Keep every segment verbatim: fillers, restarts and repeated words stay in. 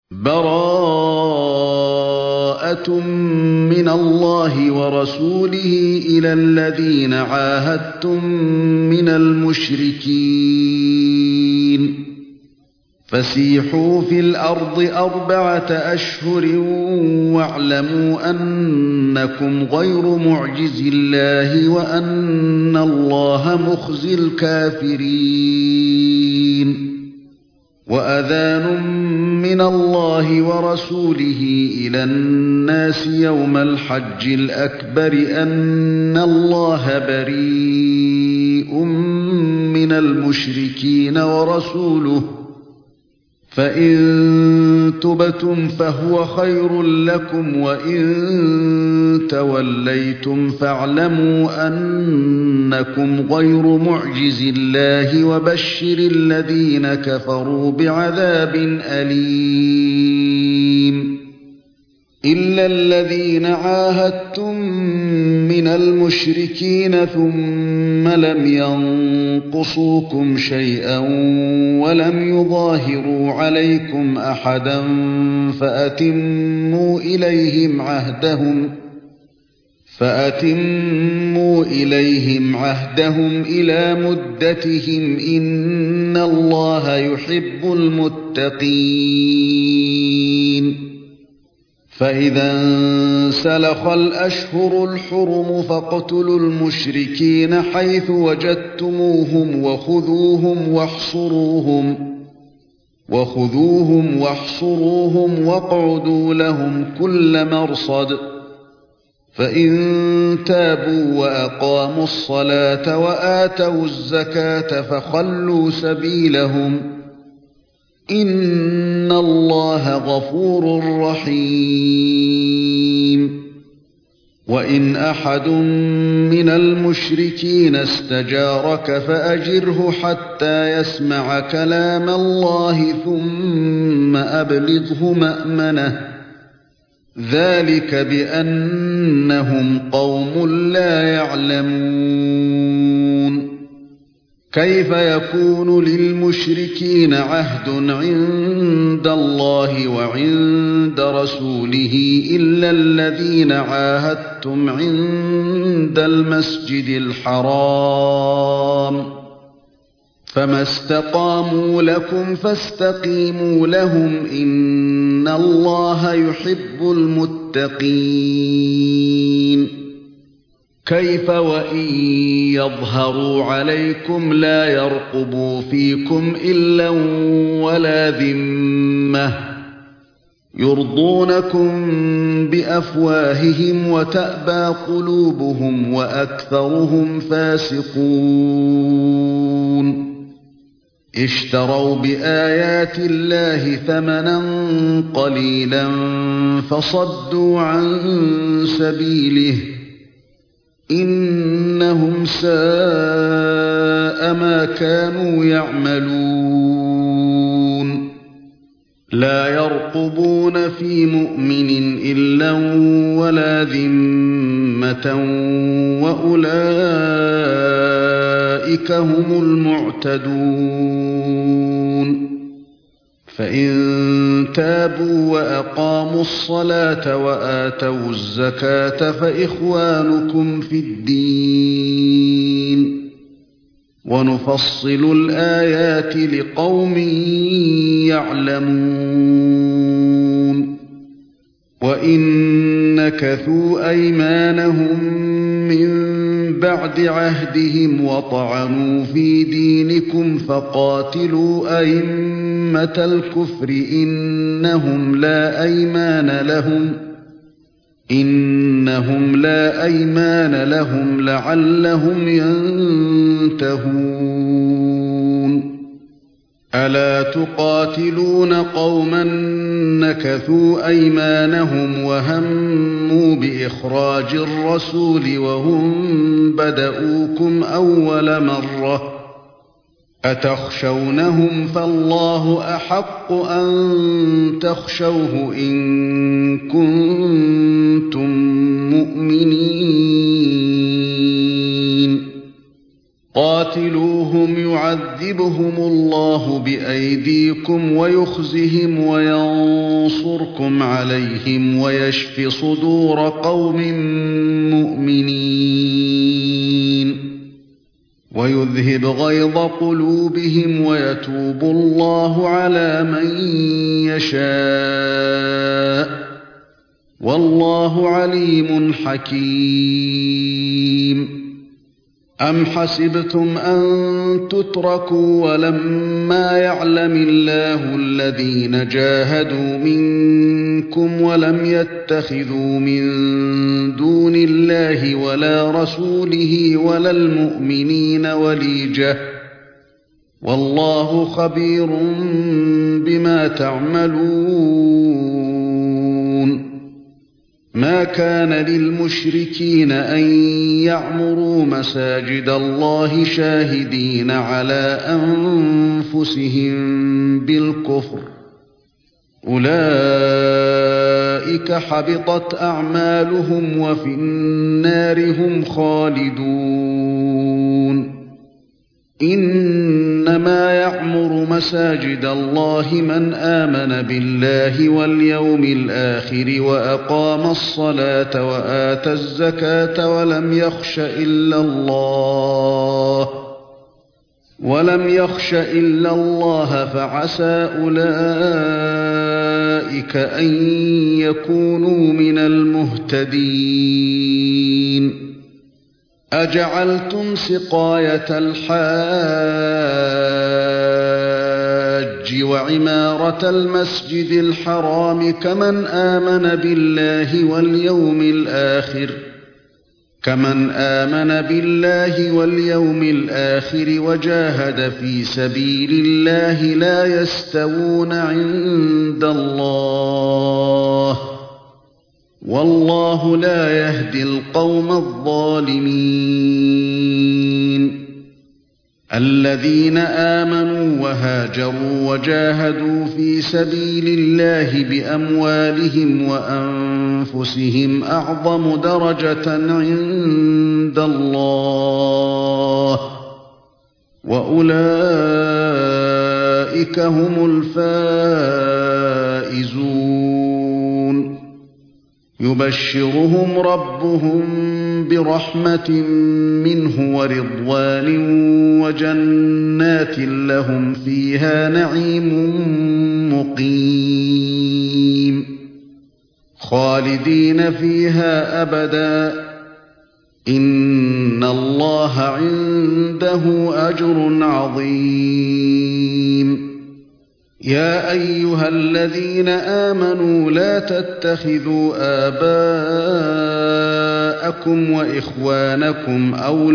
براءة من الله ورسوله إلى الذين عاهدتم من المشركين فسيحوا في الأرض أربعة أشهر واعلموا أنكم غير معجز الله وأن الله مخزي الكافرين وأذان من الله ورسوله إلى الناس يوم الحج الأكبر أن الله بريء من المشركين ورسوله فإن تبتم فهو خير لكم وإن توليتم فاعلموا أنكم غير معجز الله وبشر الذين كفروا بعذاب أليم إلا الذين عاهدتم من المشركين ثم لم ينقصوكم شيئا ولم يظاهروا عليكم أحدا فأتموا إليهم عهدهم فأتموا إليهم عهدهم إلى مدتهم إن الله يحب المتقين فإذا انسلخ الأشهر الحرم فاقتلوا المشركين حيث وجدتموهم وخذوهم واحصروهم وخذوهم واحصروهم واقعدوا لهم كل مرصد فإن تابوا وأقاموا الصلاة وآتوا الزكاة فخلوا سبيلهم إن الله غفور رحيم وإن أحد من المشركين استجارك فأجره حتى يسمع كلام الله ثم أبلغه مأمنه ذلك بأنهم قوم لا يعلمون كيف يكون للمشركين عهد عند الله وعند رسوله إلا الذين عاهدتم عند المسجد الحرام فما استقاموا لكم فاستقيموا لهم إن الله يحب المتقين كيف وإن يظهروا عليكم لا يرقبوا فيكم إلا ولا ذمة يرضونكم بأفواههم وتأبى قلوبهم وأكثرهم فاسقون اشتروا بآيات الله ثمنا قليلا فصدوا عن سبيله إنهم ساء ما كانوا يعملون لا يرقبون في مؤمن إلا ولا ذمة وأولئك هم المعتدون فإن تابوا وأقاموا الصلاة وآتوا الزكاة فإخوانكم في الدين ونفصل الآيات لقوم يعلمون وإن نكثوا أيمانهم من بعد عهدهم وطعنوا في دينكم فقاتلوا أئمة الكفر إنهم لا أيمان لهم إنهم لا أيمان لهم لعلهم ينتهون ألا تقاتلون قوما نكثوا أيمانهم وهموا بإخراج الرسول وهم بدؤوكم أول مرة أتخشونهم فالله أحق أن تخشوه إن كنتم مؤمنين قاتلوهم يعذبهم الله بأيديكم ويخزهم وينصرهم ينصركم عليهم ويشف صدور قوم مؤمنين ويذهب غيظ قلوبهم ويتوب الله على من يشاء والله عليم حكيم. أم حسبتم أن تتركوا ولما يعلم الله الذين جاهدوا منكم ولم يتخذوا من دون الله ولا رسوله ولا المؤمنين وليجة والله خبير بما تعملون. ما كان للمشركين أن يعمروا مساجد الله شاهدين على أنفسهم بالكفر أولئك حبطت أعمالهم وفي النار هم خالدون. إنما يعمر مساجد الله من آمن بالله واليوم الآخر وأقام الصلاة وآتى الزكاة ولم يخش إلا الله ولم يخش إلا الله فعسى أولئك أن يكونوا من المهتدين. أجعلتم سقاية الحاج وعمارة المسجد الحرام كمن آمن بالله واليوم الآخر كمن آمن بالله واليوم الآخر وجاهد في سبيل الله لا يستوون عند الله والله لا يهدي القوم الظالمين. الذين آمنوا وهاجروا وجاهدوا في سبيل الله بأموالهم وأنفسهم أعظم درجة عند الله وأولئك هم الفائزون. يبشرهم ربهم برحمة منه ورضوان وجنات لهم فيها نعيم مقيم خالدين فيها أبدا إن الله عنده أجر عظيم. يا أيها الذين آمنوا لا تتخذوا آباءكم وإخوانكم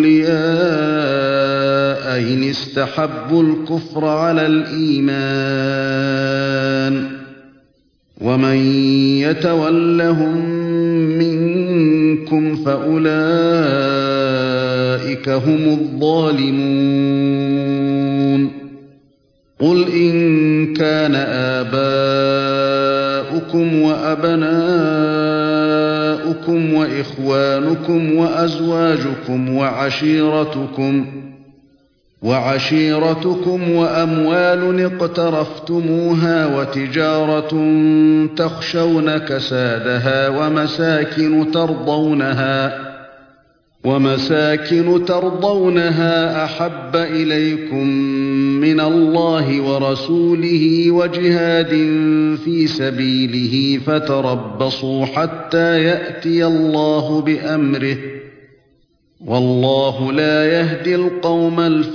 أولياء إن استحبوا الكفر على الإيمان ومن يتولهم منكم فأولئك هم الظالمون. قل إن كان آباؤكم وأبناؤكم وإخوانكم وأزواجكم وعشيرتكم وعشيرتكم وأموال اقترفتموها وتجارة تخشون كسادها ومساكن ترضونها ومساكن ترضونها أحب إليكم من الله ورسوله وجهاد في سبيله فتربصوا حتى يأتي الله بأمره والله لا يهدي القوم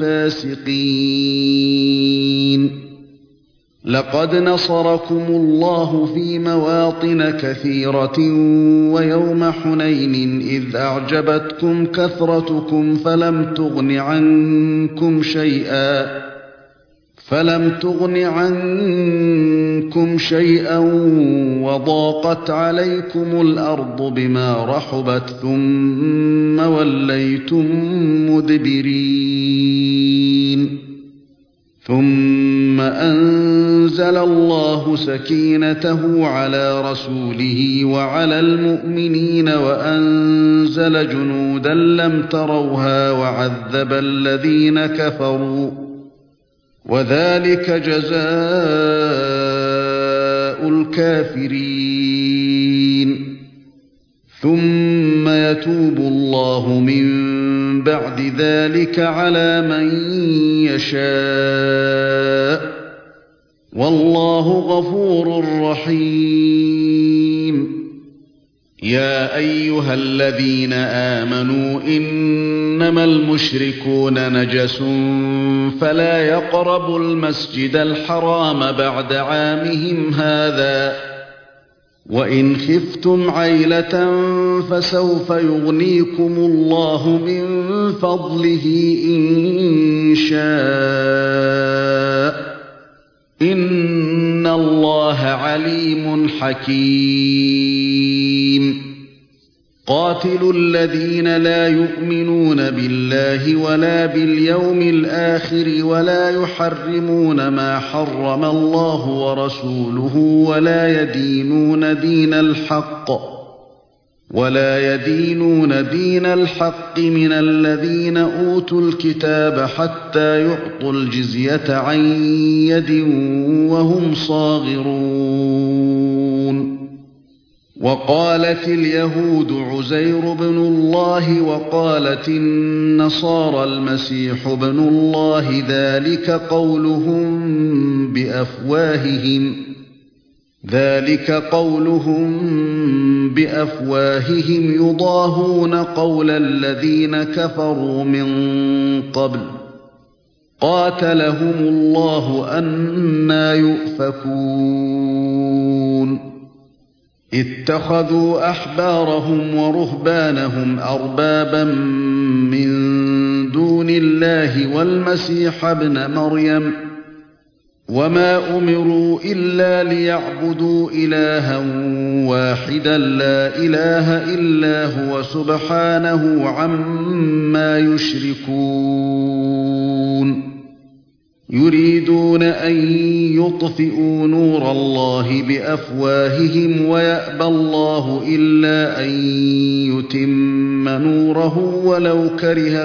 الفاسقين. لقد نصركم الله في مواطن كثيرة ويوم حنين إذ أعجبتكم كثرتكم فلم تغن عنكم شيئا فلم تغن عنكم شيئا وضاقت عليكم الأرض بما رحبت ثم وليتم مدبرين. ثم أنزل الله سكينته على رسوله وعلى المؤمنين وأنزل جنودا لم تروها وعذب الذين كفروا وذلك جزاء الكافرين ثم يتوب الله من بعد ذلك على من يشاء والله غفور رحيم يا أيها الذين آمنوا إنما المشركون نجس فلا يقربوا المسجد الحرام بعد عامهم هذا وإن خفتم عيلة فسوف يغنيكم الله من فضله إن شاء إن الله عليم حكيم قاتلوا الذين لا يؤمنون بالله ولا باليوم الآخر ولا يحرمون ما حرم الله ورسوله ولا يدينون دين الحق ولا يدينون دين الحق من الذين أوتوا الكتاب حتى يعطوا الجزية عن يد وهم صاغرون وقالت اليهود عزير بن الله وقالت النصارى المسيح بن الله ذلك قولهم بأفواههم ذلك قولهم بأفواههم يضاهون قول الذين كفروا من قبل قاتلهم الله أنى يؤفكون اتخذوا أحبارهم ورهبانهم أربابا من دون الله والمسيح ابن مريم وما أمروا إلا ليعبدوا إلها واحدا لا إله إلا هو سبحانه عما يشركون يريدون أن يطفئوا نور الله بأفواههم ويأبى الله إلا أن يتم نوره ولو كره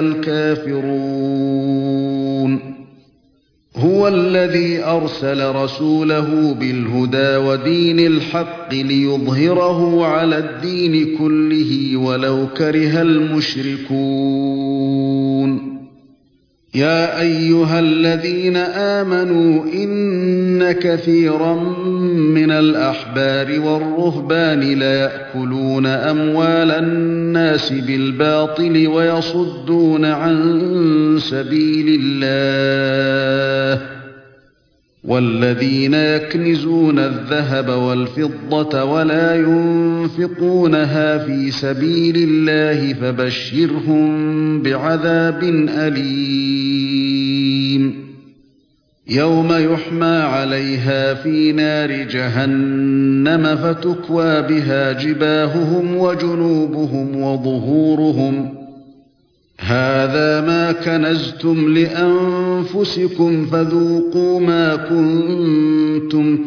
الكافرون هو الذي أرسل رسوله بالهدى ودين الحق ليظهره على الدين كله ولو كره المشركون يا أيها الذين آمنوا إن كثيرا من الأحبار والرهبان ليأكلون أموال الناس بالباطل ويصدون عن سبيل الله والذين يكنزون الذهب والفضة ولا ينفقونها في سبيل الله فبشرهم بعذاب أليم يوم يحمى عليها في نار جهنم فتكوى بها جباههم وجنوبهم وظهورهم هذا ما كنزتم لأنفسكم فذوقوا ما كنتم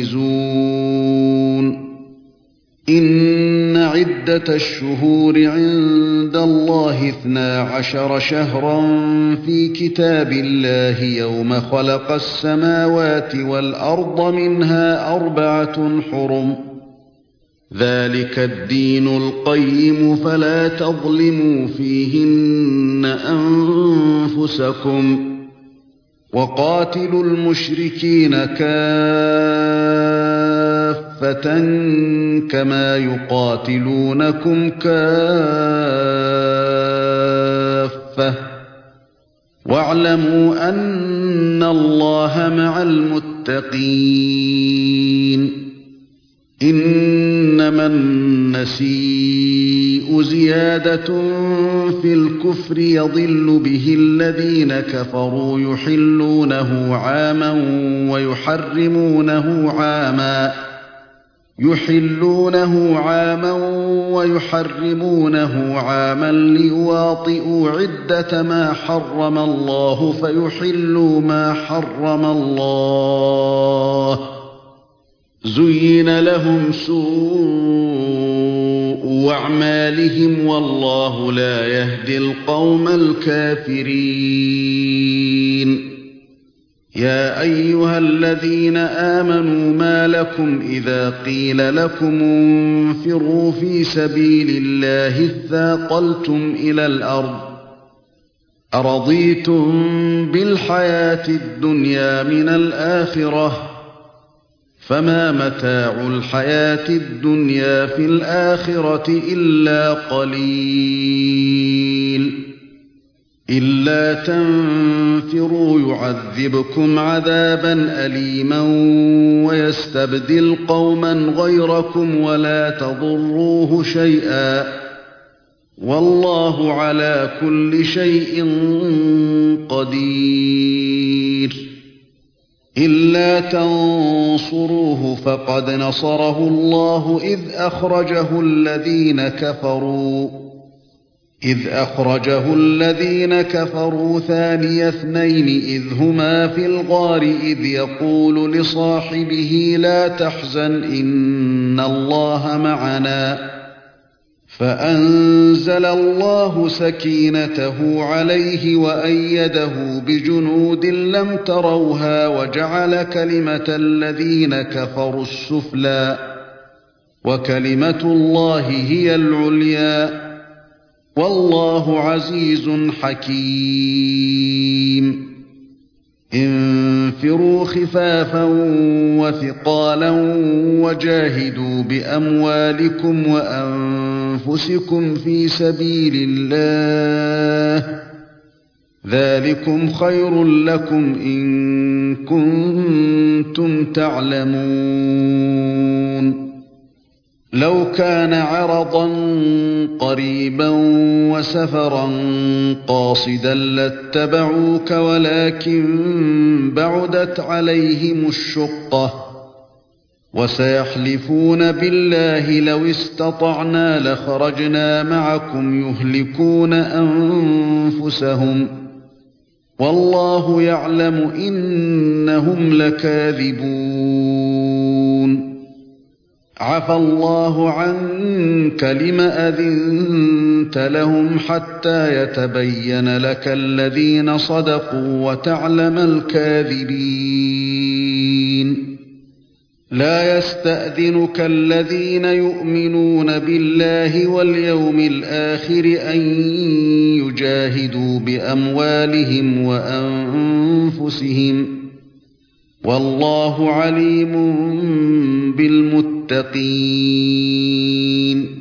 تكنزون إن عدة الشهور عند الله اثنا عشر شهرا في كتاب الله يوم خلق السماوات والأرض منها أربعة حرم ذلك الدين القيم فلا تظلموا فيهن أنفسكم وقاتلوا المشركين كافة كما يقاتلونكم كافة واعلموا أن الله مع المتقين إنما النسيء زيادة في الكفر يضل به الذين كفروا يحلونه عاما ويحرمونه عاما يحلونه عاما ويحرمونه عاما ليواطئوا عدة ما حرم الله فيحلوا ما حرم الله زين لهم سوء أعمالهم والله لا يهدي القوم الكافرين يا أيها الذين آمنوا ما لكم إذا قيل لكم انفروا في سبيل الله اثاقلتم إلى الأرض أرضيتم بالحياة الدنيا من الآخرة فما متاع الحياة الدنيا في الآخرة إلا قليل إلا تنفروا يعذبكم عذابا أليما ويستبدل قوما غيركم ولا تضروه شيئا والله على كل شيء قدير إلا تنصروه فقد نصره الله إذ أخرجه الذين كفروا إذ أخرجه الذين كفروا ثاني اثنين إذ هما في الغار إذ يقول لصاحبه لا تحزن إن الله معنا فأنزل الله سكينته عليه وأيده بجنود لم تروها وجعل كلمة الذين كفروا السفلى وكلمة الله هي العليا والله عزيز حكيم انفروا خفافا وثقالا وجاهدوا بأموالكم وأنفسكم في سبيل الله ذلكم خير لكم إن كنتم تعلمون لو كان عرضا قريبا وسفرا قاصدا لاتبعوك ولكن بعدت عليهم الشقة وسيحلفون بالله لو استطعنا لخرجنا معكم يهلكون أنفسهم والله يعلم إنهم لكاذبون عفى الله عنك لم أذنت لهم حتى يتبين لك الذين صدقوا وتعلم الكاذبين لا يستأذنك الذين يؤمنون بالله واليوم الآخر أن يجاهدوا بأموالهم وأنفسهم والله عليم بالمتقين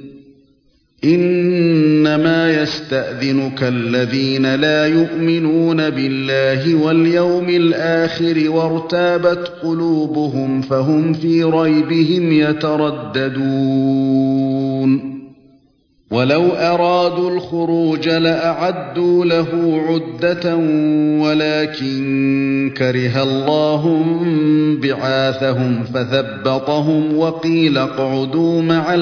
إنما يستأذنك الذين لا يؤمنون بالله واليوم الآخر وارتابت قلوبهم فهم في ريبهم يترددون ولو أرادوا الخروج لأعدوا له عدة ولكن كره الله بعاثهم فثبطهم وقيل اقعدوا مع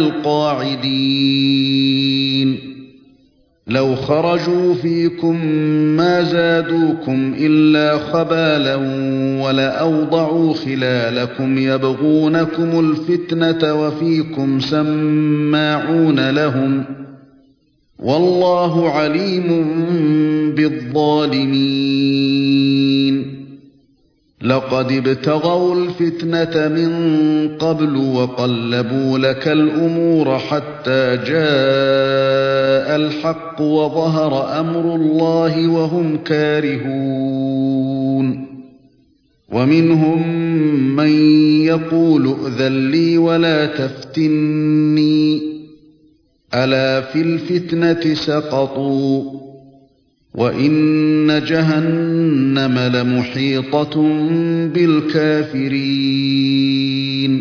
القاعدين لو خرجوا فيكم ما زادوكم إلا خبالا ولأوضعوا خلالكم يبغونكم الفتنة وفيكم سماعون لهم والله عليم بالظالمين لقد ابتغوا الفتنة من قبل وقلبوا لك الأمور حتى جاء الحق وظهر أمر الله وهم كارهون ومنهم من يقول ائذن لي ولا تفتني ألا في الفتنة سقطوا وإن جهنم لمحيطة بالكافرين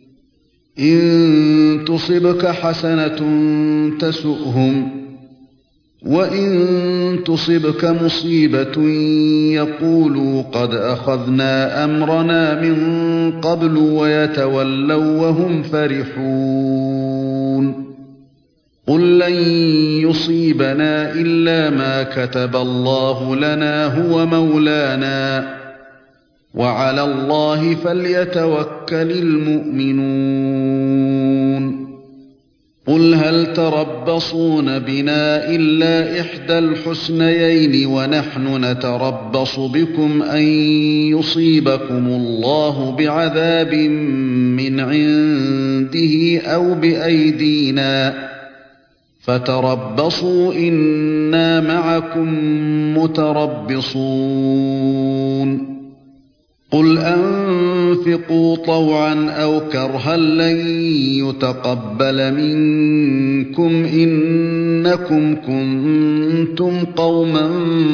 إن تصبك حسنة تسؤهم وإن تصبك مصيبة يقولوا قد أخذنا أمرنا من قبل ويتولوا وهم فرحون قل لن يصيبنا إلا ما كتب الله لنا هو مولانا وعلى الله فليتوكل المؤمنون قل هل تربصون بنا إلا إحدى الحسنيين ونحن نتربص بكم أن يصيبكم الله بعذاب من عنده أو بأيدينا فتربصوا إنا معكم متربصون قل أنفقوا طوعا أو كرها لن يتقبل منكم إنكم كنتم قوما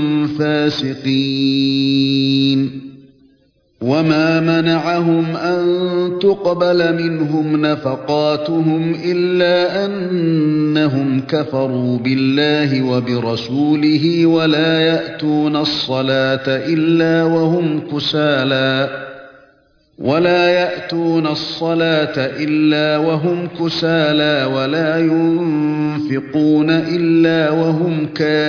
فاسقين وما منعهم أن تقبل منهم نفقاتهم إلا أنهم كفروا بالله وبرسوله ولا يأتون الصلاة إلا وهم كسالى ولا يأتون الصلاة إلا وهم كسالى ولا ينفقون إلا وهم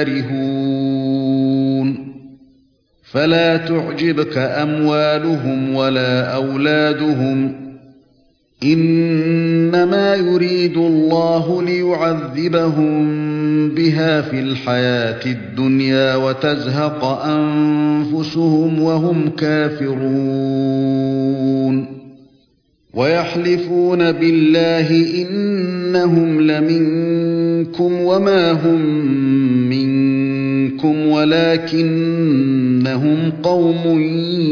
كارهون فلا تعجبك أموالهم ولا أولادهم إنما يريد الله ليعذبهم بها في الحياة الدنيا وتزهق أنفسهم وهم كافرون ويحلفون بالله إنهم لمنكم وما هم منكم ولكنهم قوم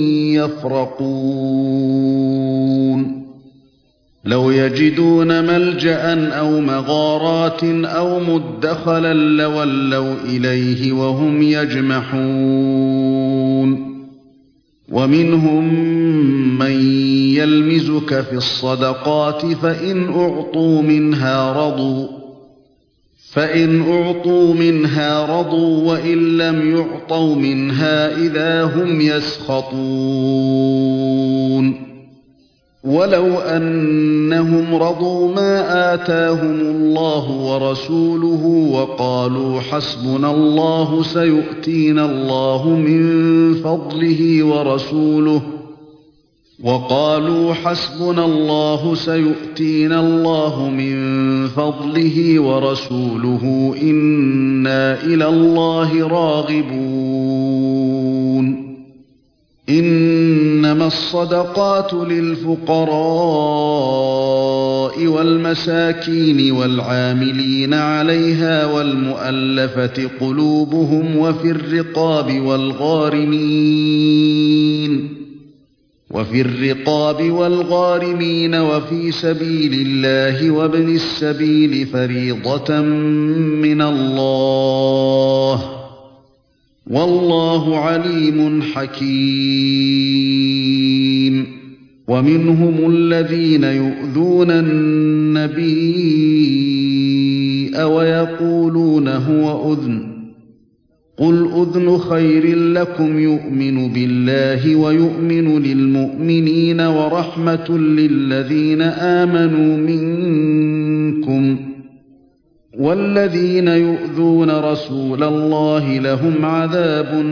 يفرقون لو يجدون ملجأ أو مغارات أو مدخلا لولوا إليه وهم يجمحون ومنهم من يلمزك في الصدقات فإن أعطوا منها رضوا فإن أعطوا منها رضوا وإن لم يعطوا منها إذا هم يسخطون ولو أنهم رضوا ما آتاهم الله ورسوله وقالوا حسبنا الله سيؤتينا الله من فضله ورسوله وقالوا حسبنا الله سيؤتينا الله من فضله ورسوله إنا إلى الله راغبون إنما الصدقات للفقراء والمساكين والعاملين عليها والمؤلفة قلوبهم وفي الرقاب والغارمين وفي الرقاب والغارمين وفي سبيل الله وابن السبيل فريضة من الله والله عليم حكيم ومنهم الذين يؤذون النبي ويقولون هو أذن قل أذن خير لكم يؤمن بالله ويؤمن للمؤمنين ورحمة للذين آمنوا منكم والذين يؤذون رسول الله لهم عذاب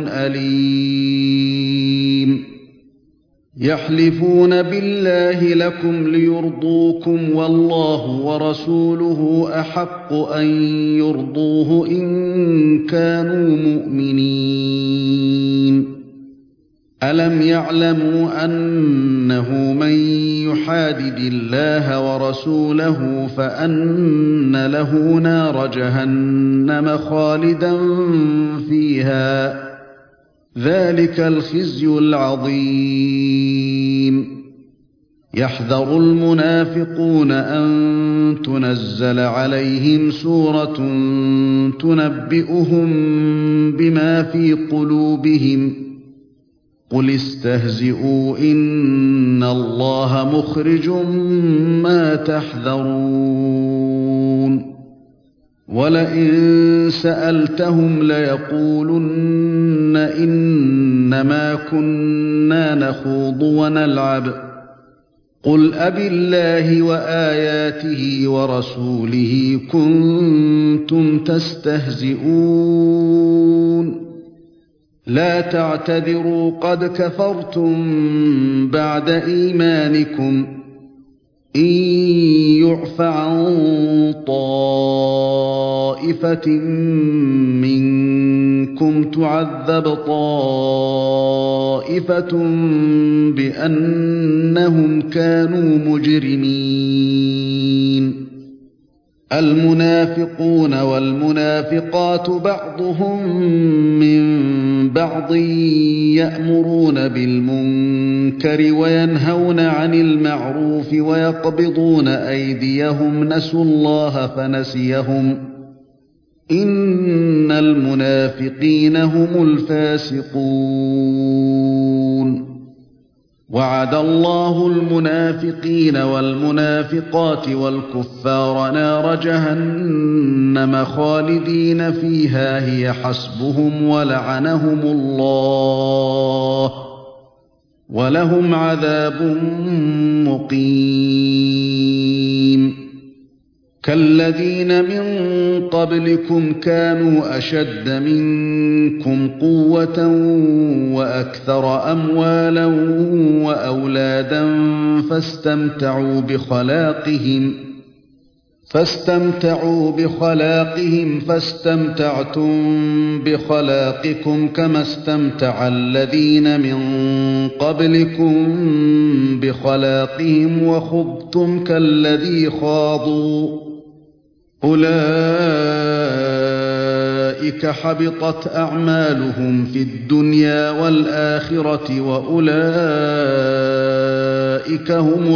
أليم يحلفون بالله لكم ليرضوكم والله ورسوله أحق أن يرضوه إن كانوا مؤمنين ألم يعلموا أنه من يحادد الله ورسوله فأن له نار جهنم خالدا فيها ذلك الخزي العظيم يحذر المنافقون أن تنزل عليهم سورة تنبئهم بما في قلوبهم قل استهزئوا إن الله مخرج ما تحذرون ولئن سألتهم ليقولن إنما كنا نخوض ونلعب قل أبالله وآياته ورسوله كنتم تستهزئون لا تعتذروا قد كفرتم بعد إيمانكم إن يعف عن طائفة طائفة منكم تعذب طائفة بأنهم كانوا مجرمين. المنافقون والمنافقات بعضهم من بعض يأمرون بالمنكر وينهون عن المعروف ويقبضون أيديهم نسوا الله فنسيهم إن المنافقين هم الفاسقون. وعد الله المنافقين والمنافقات والكفار نار جهنم خالدين فيها هي حسبهم ولعنهم الله ولهم عذاب مقيم. كالذين من قبلكم كانوا أشد منكم قوة وأكثر أموالا وأولادا فاستمتعوا بخلاقهم فاستمتعوا بخلاقهم فاستمتعتم بخلاقكم كما استمتع الذين من قبلكم بخلاقهم وخضتم كالذي خاضوا أولئك حبطت أعمالهم في الدنيا والآخرة وأولئك هم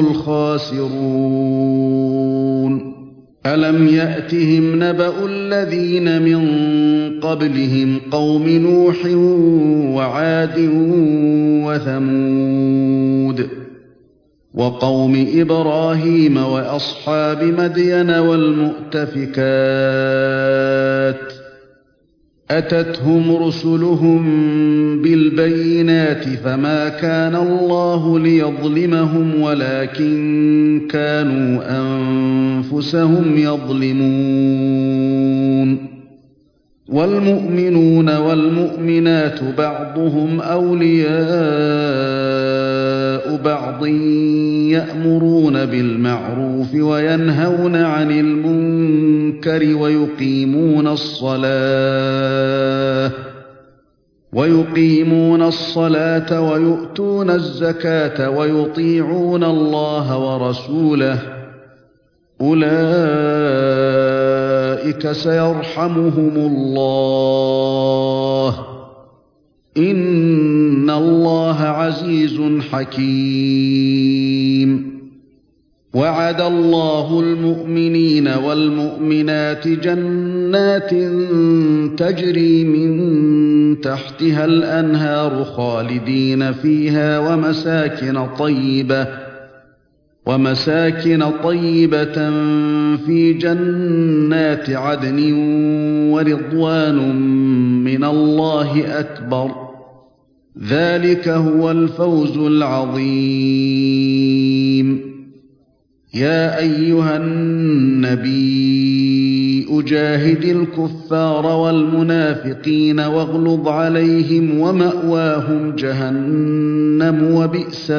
الخاسرون. ألم يأتهم نبأ الذين من قبلهم قوم نوح وعاد وثمود وقوم إبراهيم وأصحاب مدين والمؤتفكات أتتهم رسلهم بالبينات فما كان الله ليظلمهم ولكن كانوا أنفسهم يظلمون. والمؤمنون والمؤمنات بعضهم أولياء بعض يأمرون بالمعروف وينهون عن المنكر ويقيمون الصلاة ويقيمون الصلاة ويؤتون الزكاة ويطيعون الله ورسوله أولئك سيرحمهم الله إن الله عزيز حكيم. وعد الله المؤمنين والمؤمنات جنات تجري من تحتها الأنهار خالدين فيها ومساكن طيبة ومساكن طيبة في جنات عدن ورضوان من الله أكبر ذلك هو الفوز العظيم. يا أيها النبي أجاهد الكفار والمنافقين واغلظ عليهم ومأواهم جهنم وبئس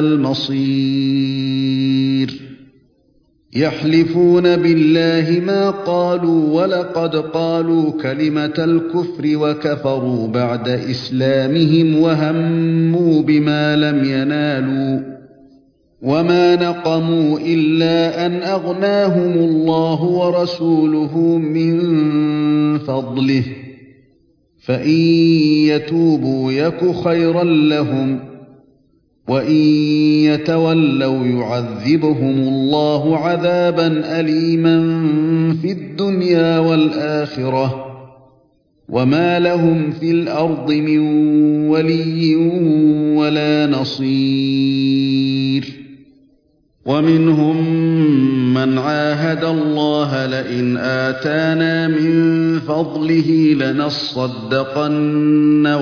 المصير. يحلفون بالله ما قالوا ولقد قالوا كلمة الكفر وكفروا بعد إسلامهم وهموا بما لم ينالوا وما نقموا إلا أن أغناهم الله ورسوله من فضله فإن يتوبوا يك خيرا لهم وإن يتولوا يعذبهم الله عذابا أليما في الدنيا والآخرة وما لهم في الأرض من ولي ولا نصير. ومنهم من عاهد الله لئن آتانا من فضله لنصدقن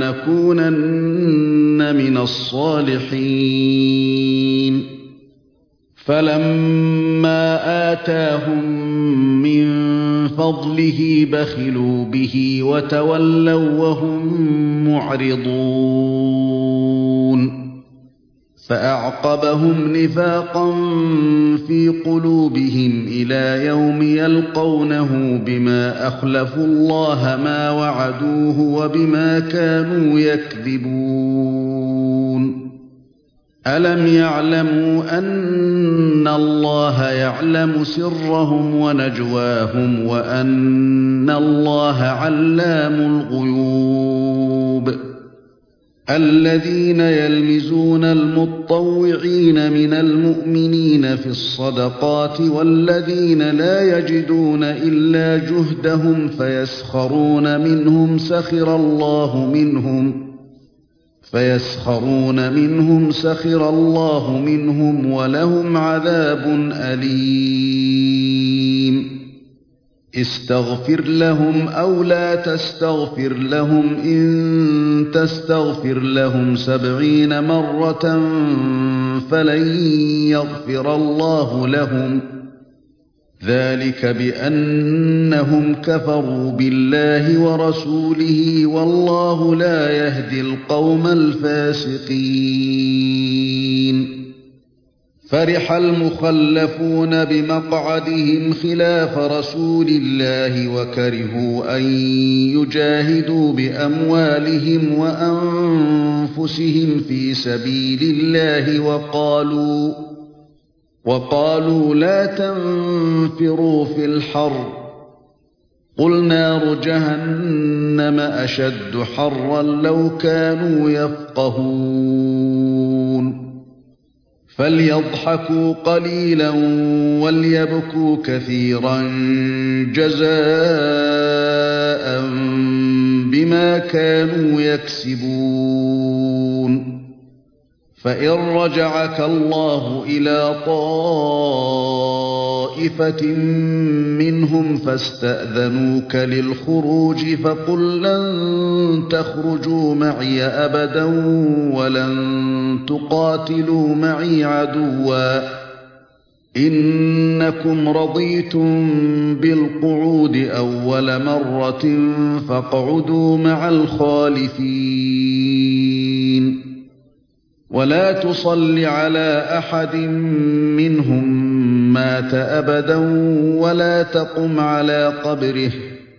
ولنكونن من الصالحين فلما آتاهم من فضله بخلوا به وتولوا وهم معرضون. فأعقبهم نفاقا في قلوبهم إلى يوم يلقونه بما أخلفوا الله ما وعدوه وبما كانوا يكذبون ألم يعلموا أن الله يعلم سرهم ونجواهم وأن الله علام الغيوب الذين يلمزون المطوعين من المؤمنين في الصدقات والذين لا يجدون إلا جهدهم فيسخرون منهم سخر الله منهم فيسخرون منهم سخر الله منهم ولهم عذاب أليم استغفر لهم أو لا تستغفر لهم إن تستغفر لهم سبعين مرة فلن يغفر الله لهم ذلك بأنهم كفروا بالله ورسوله والله لا يهدي القوم الفاسقين فرح المخلفون بمقعدهم خلاف رسول الله وكرهوا أن يجاهدوا بأموالهم وأنفسهم في سبيل الله وقالوا وقالوا لا تنفروا في الحر قل نار جهنم أشد حرا لو كانوا يفقهون فليضحكوا قليلا وليبكوا كثيرا جزاء بما كانوا يكسبون فإن رجعك الله إلى طائفة منهم فاستأذنوك للخروج فقل لن تخرجوا معي أبدا ولن تقاتلوا معي عدوا إنكم رضيتم بالقعود أول مرة فاقعدوا مع الخالفين ولا تصل على أحد منهم مات أبدا ولا تقم على قبره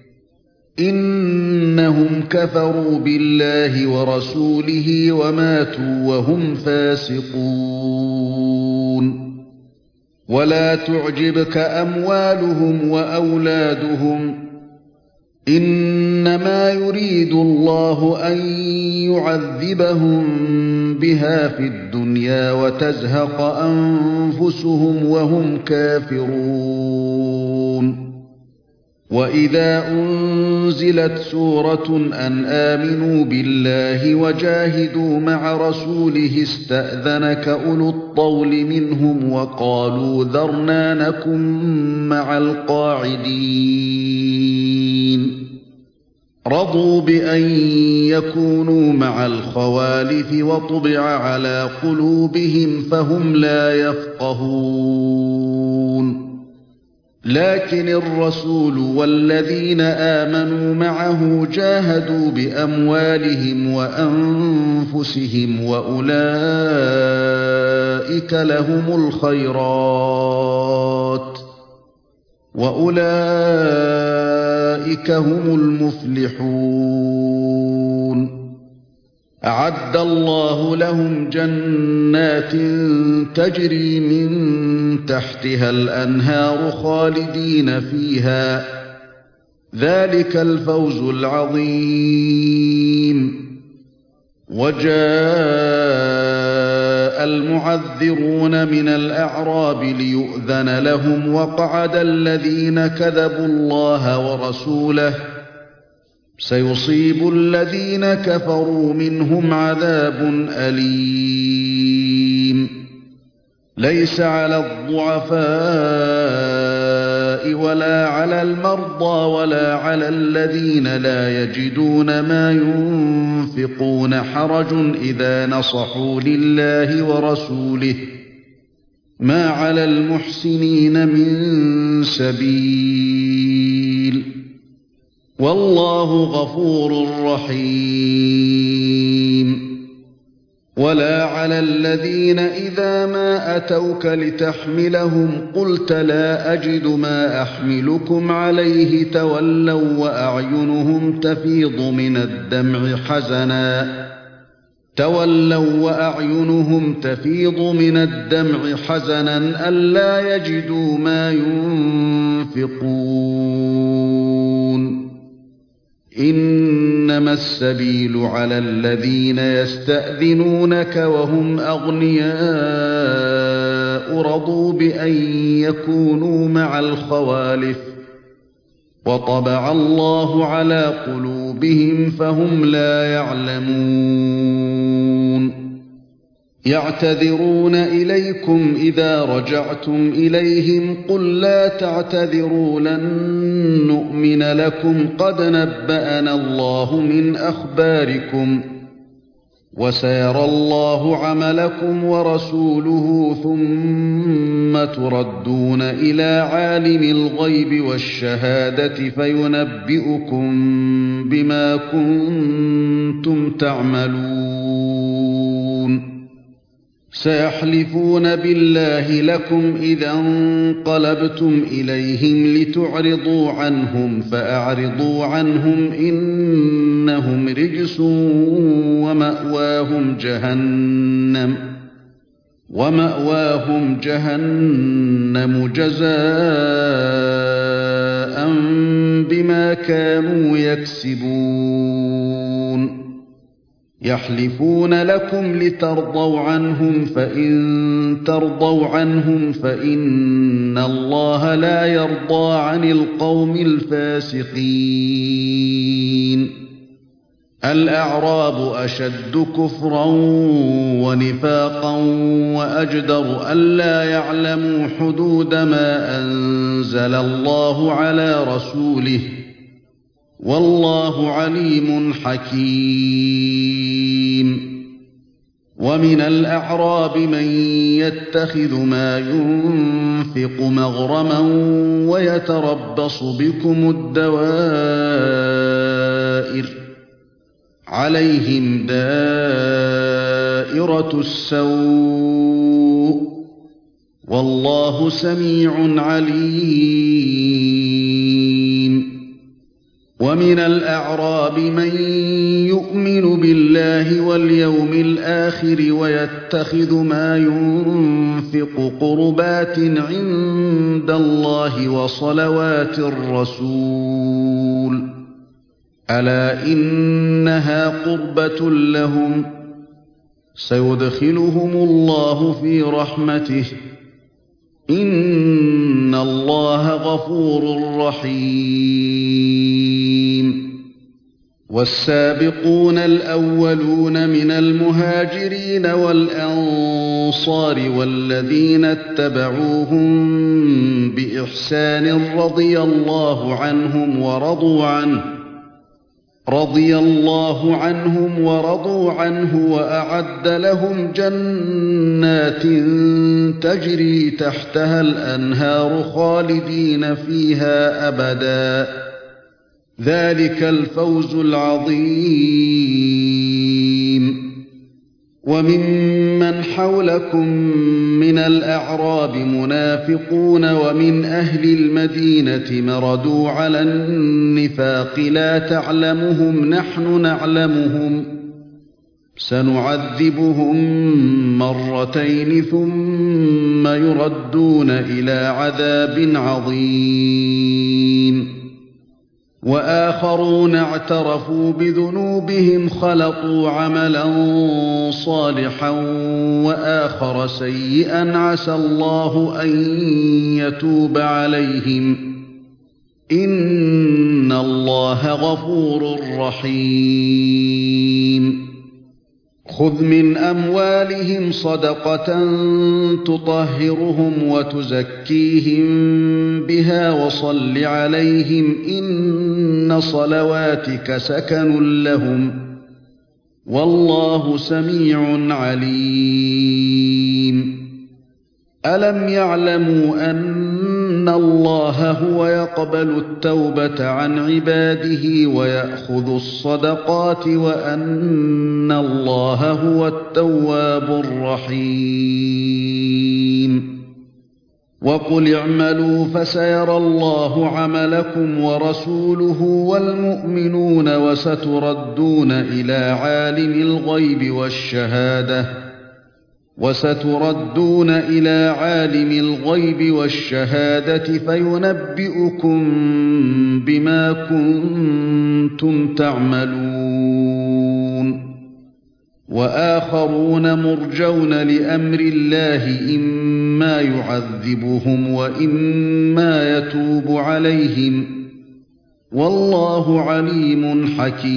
إنهم كفروا بالله ورسوله وماتوا وهم فاسقون ولا تعجبك أموالهم وأولادهم إنما يريد الله أن يعذبهم بها في الدنيا وتزهق أنفسهم وهم كافرون وإذا أنزلت سورة أن آمنوا بالله وجاهدوا مع رسوله استأذنك أولو الطول منهم وقالوا ذرنا نكن مع القاعدين رضوا بأن يكونوا مع الخوالف وطبع على قلوبهم فهم لا يفقهون لكن الرسول والذين آمنوا معه جاهدوا بأموالهم وأنفسهم وأولئك لهم الخيرات وأولئك هم المفلحون أعد الله لهم جنات تجري من تحتها الأنهار خالدين فيها ذلك الفوز العظيم وجاء المعذرون من الأعراب ليؤذن لهم وقعد الذين كذبوا الله ورسوله سيصيب الذين كفروا منهم عذاب أليم ليس على الضعفاء ولا على المرضى ولا على الذين لا يجدون ما ينفقون حرج إذا نصحوا لله ورسوله ما على المحسنين من سبيل والله غفور رحيم ولا على الذين إذا ما أتوك لتحملهم قلت لا أجد ما أحملكم عليه تولوا وأعينهم تفيض من الدمع حزنا تولوا وأعينهم تفيض من الدمع حزنا ألا يجدوا ما ينفقون إنما السبيل على الذين يستأذنونك وهم أغنياء رضوا بأن يكونوا مع الخوالف وطبع الله على قلوبهم فهم لا يعلمون يعتذرون إليكم إذا رجعتم إليهم قل لا تعتذروا لن نؤمن لكم قد نبأنا الله من أخباركم وسيرى الله عملكم ورسوله ثم تردون إلى عالم الغيب والشهادة فينبئكم بما كنتم تعملون سيحلفون بالله لكم إذا انقلبتم إليهم لتعرضوا عنهم فأعرضوا عنهم إنهم رجس ومأواهم جهنم ومأواهم جهنم جزاء بما كانوا يكسبون يحلفون لكم لترضوا عنهم فإن ترضوا عنهم فإن الله لا يرضى عن القوم الفاسقين الأعراب أشد كفرا ونفاقا وأجدر ألا يعلموا حدود ما أنزل الله على رسوله والله عليم حكيم ومن الأعراب من يتخذ ما ينفق مغرما ويتربص بكم الدوائر عليهم دائرة السوء والله سميع عليم ومن الأعراب من يؤمن بالله واليوم الآخر ويتخذ ما ينفق قربات عند الله وصلوات الرسول ألا إنها قربة لهم سيدخلهم الله في رحمته إن الله غفور رحيم والسابقون الأولون من المهاجرين والأنصار والذين اتبعوهم بإحسان رضي الله عنهم ورضوا عنه رضي الله عنهم ورضوا عنه وأعد لهم جنات تجري تحتها الأنهار خالدين فيها أبدا ذلك الفوز العظيم وممن حولكم من الأعراب منافقون ومن أهل المدينة مردوا على النفاق لا تعلمهم نحن نعلمهم سنعذبهم مرتين ثم يردون إلى عذاب عظيم وآخرون اعترفوا بذنوبهم خلطوا عملا صالحا وآخر سيئا عسى الله أن يتوب عليهم إن الله غفور رحيم خذ من أموالهم صدقة تطهرهم وتزكيهم بها وصل عليهم إن صلواتك سكن لهم والله سميع عليم ألم يعلموا أن إن الله هو يقبل التوبة عن عباده ويأخذ الصدقات وأن الله هو التواب الرحيم وقل اعملوا فسيرى الله عملكم ورسوله والمؤمنون وستردون إلى عالم الغيب والشهادة وستردون إلى عالم الغيب والشهادة فينبئكم بما كنتم تعملون وآخرون مرجون لأمر الله إما يعذبهم وإما يتوب عليهم والله عليم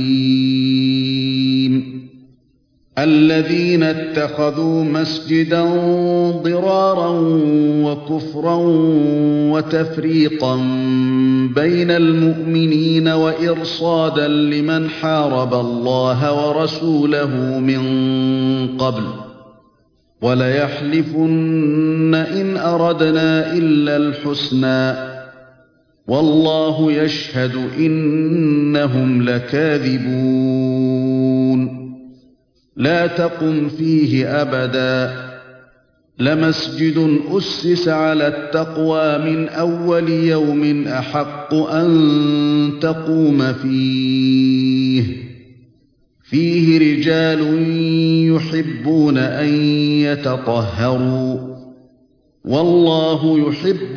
حكيم الذين اتخذوا مسجدا ضرارا وكفرا وتفريقا بين المؤمنين وإرصادا لمن حارب الله ورسوله من قبل وليحلفن إن أردنا إلا الحسنى والله يشهد إنهم لكاذبون لا تقم فيه أبدا لمسجد أسس على التقوى من أول يوم أحق أن تقوم فيه فيه رجال يحبون أن يتطهروا والله يحب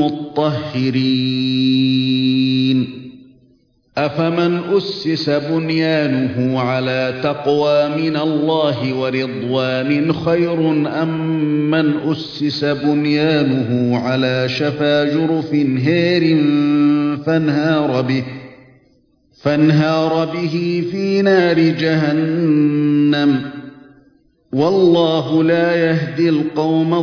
المطهرين أفمن أسس بنيانه على تقوى من الله ورضوان خير أم من أسس بنيانه على شفا جرف هير فانهار به فانهار به في نار جهنم والله لا يهدي القوم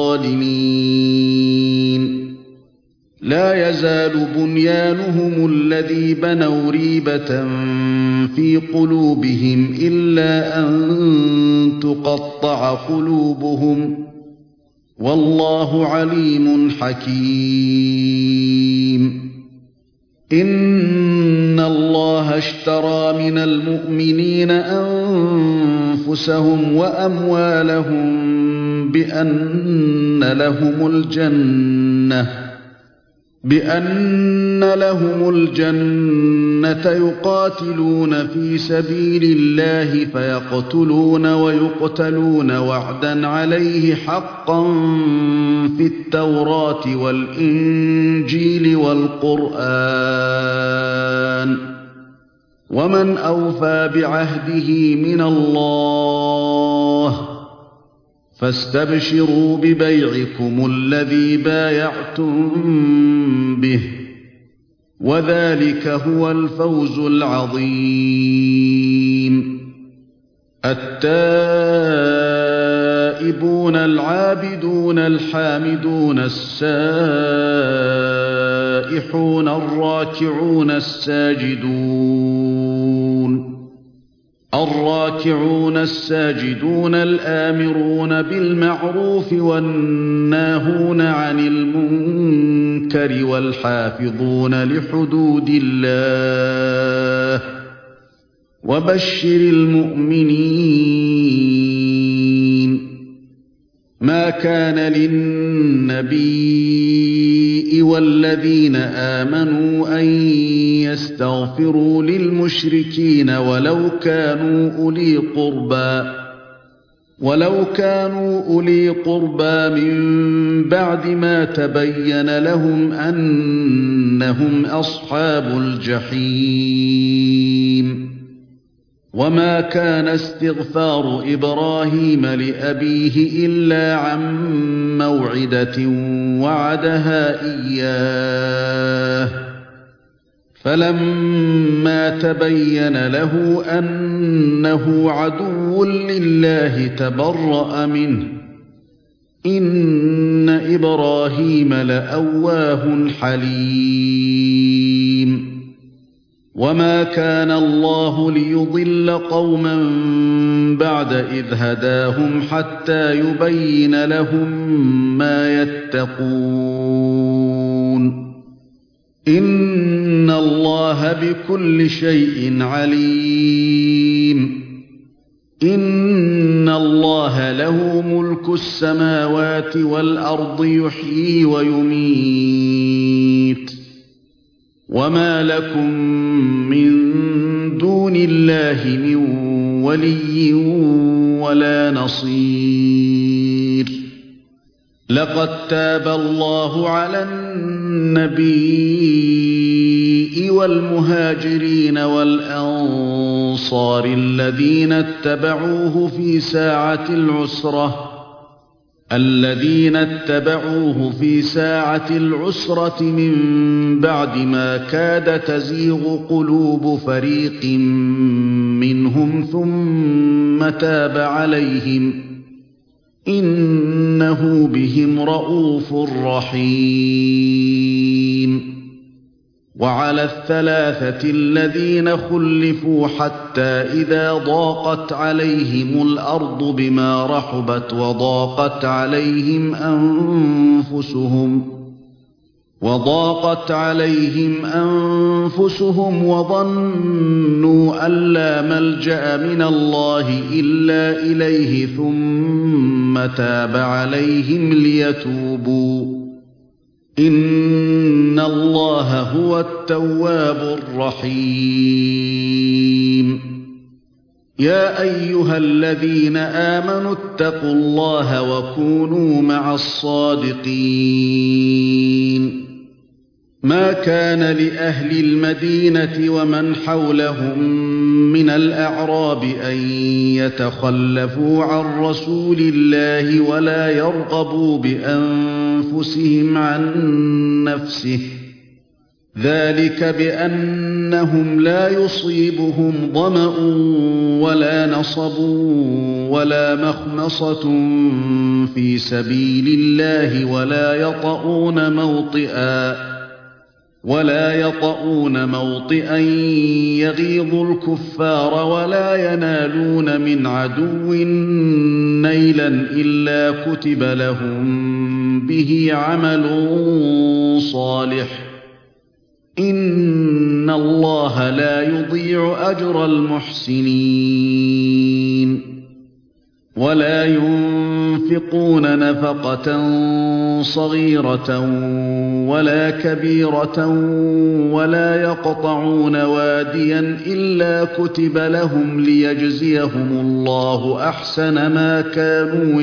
الظالمين لا يزال بنيانهم الذي بنوا ريبة في قلوبهم إلا أن تقطع قلوبهم والله عليم حكيم إن الله اشترى من المؤمنين أنفسهم وأموالهم بأن لهم الجنة بأن لهم الجنة يقاتلون في سبيل الله فيقتلون ويقتلون وعدا عليه حقا في التوراة والإنجيل والقرآن ومن أوفى بعهده من الله فاستبشروا ببيعكم الذي بايعتم به وذلك هو الفوز العظيم التائبون العابدون الحامدون السائحون الراكعون الساجدون الراكعون الساجدون الآمرون بالمعروف والناهون عن المنكر والحافظون لحدود الله وبشر المؤمنين ما كان للنبي والذين آمنوا أن يستغفروا للمشركين ولو كانوا أولي قربى ولو كانوا أولي قربى من بعد ما تبين لهم أنهم أصحاب الجحيم وما كان استغفار إبراهيم لأبيه إلا عن موعدة وعدها إياه فلما تبين له أنه عدو لله تبرأ منه إن إبراهيم لأواه حليم وما كان الله ليضل قوما بعد إذ هداهم حتى يبين لهم ما يتقون إن الله بكل شيء عليم إن الله له ملك السماوات والأرض يحيي ويميت وما لكم من دون الله من ولي ولا نصير لقد تاب الله على النبي والمهاجرين والأنصار الذين اتبعوه في ساعة العسرة الذين اتبعوه في ساعة العسرة من بعد ما كاد تزيغ قلوب فريق منهم ثم تاب عليهم إنه بهم رءوف رحيم وعلى الثلاثة الذين خلفوا حتى إذا ضاقت عليهم الأرض بما رحبت وضاقت عليهم أنفسهم وضاقت عليهم أنفسهم وظنوا أن لا ملجأ من الله إلا إليه ثم تاب عليهم ليتوبوا إن الله هو التواب الرحيم يا أيها الذين آمنوا اتقوا الله وكونوا مع الصادقين ما كان لأهل المدينة ومن حولهم من الأعراب أن يتخلفوا عن رسول الله ولا يرغبوا بأنفسهم عن نفسه ذلك بأنهم لا يصيبهم ظمأ ولا نصب ولا مخمصة في سبيل الله ولا يطؤون موطئا ولا يطؤون موطئا يغيظ الكفار ولا ينالون من عدو نيلا إلا كتب لهم به عمل صالح إن الله لا يضيع أجر المحسنين ولا ينفقون نفقة صغيرة ولا كبيرة ولا يقطعون واديا إلا كتب لهم ليجزيهم الله أحسن ما كانوا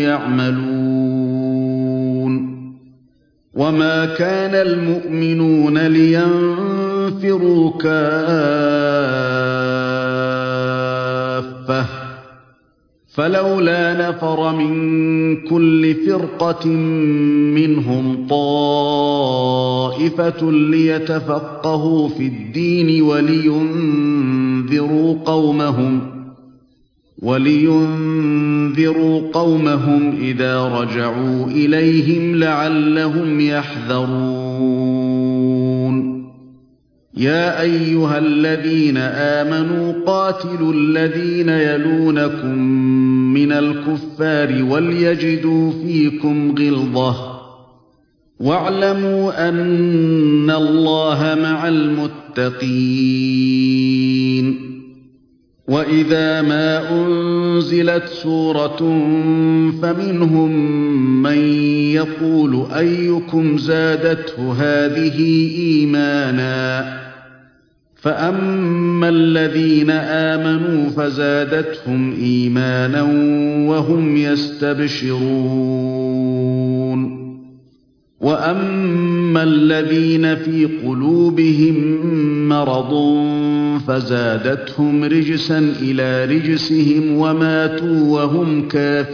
يعملون وما كان المؤمنون لينفروا كافة فلولا نفر من كل فرقة منهم طائفة ليتفقهوا في الدين ولينذروا قومهم ولينذروا قومهم إذا رجعوا إليهم لعلهم يحذرون يا أيها الذين آمنوا قاتلوا الذين يلونكم من الكفار وليجدوا فيكم غلظة واعلموا أن الله مع المتقين وإذا ما أنزلت سورة فمنهم من يقول أيكم زادته هذه إيمانا فأما الذين آمنوا فزادتهم إيمانا وهم يستبشرون وأما الذين في قلوبهم مرض فزادتهم رجسا إلى رجسهم وماتوا وهم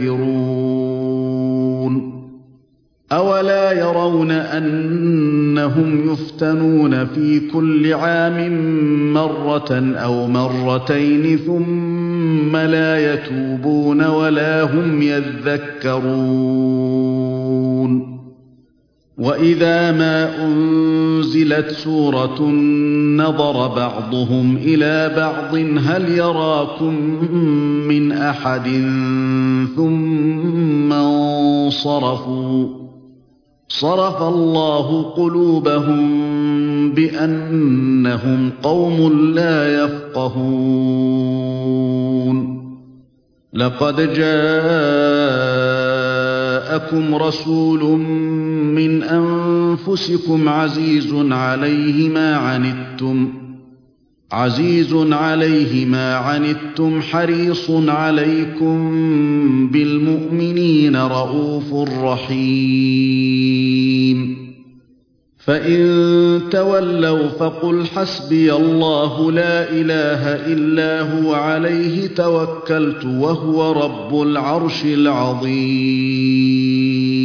كافرون أولا يرون أنهم يفتنون في كل عام مرة أو مرتين ثم لا يتوبون ولا هم يذكرون وإذا ما أنزلت سورة نظر بعضهم إلى بعض هل يراكم من أحد ثم انصرفوا صرف الله قلوبهم بأنهم قوم لا يفقهون لقد جاءكم رسول من أنفسكم عزيز عليه ما عنتم عزيز عليه ما عنتم حريص عليكم بالمؤمنين رءوف رحيم فإن تولوا فقل حسبي الله لا إله إلا هو عليه توكلت وهو رب العرش العظيم